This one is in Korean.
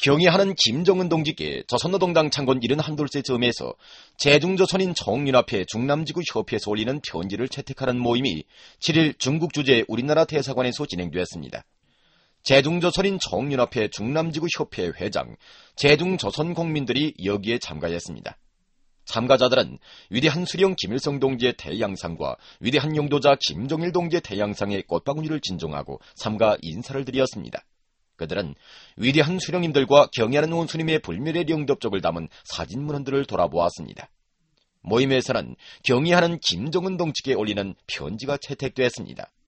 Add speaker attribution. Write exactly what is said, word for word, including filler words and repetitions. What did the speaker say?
Speaker 1: 경의하는 김정은 동지께 조선노동당 창건 칠십일 세 즈음에서 제중조선인 정윤합회 중남지구협회에서 올리는 편지를 채택하는 모임이 칠일 중국 주재 우리나라 대사관에서 진행되었습니다. 제중조선인 정윤합회 중남지구협회 회장, 제중조선 국민들이 여기에 참가했습니다. 참가자들은 위대한 수령 김일성 동지의 태양상과 위대한 용도자 김정일 동지의 태양상에 꽃바구니를 진종하고 삼가 인사를 드렸습니다. 그들은 위대한 수령님들과 경애하는 원수님의 불멸의 영접적을 담은 사진문헌들을 돌아보았습니다. 모임에서는 경의하는 김정은 동지께 올리는 편지가 채택되었습니다.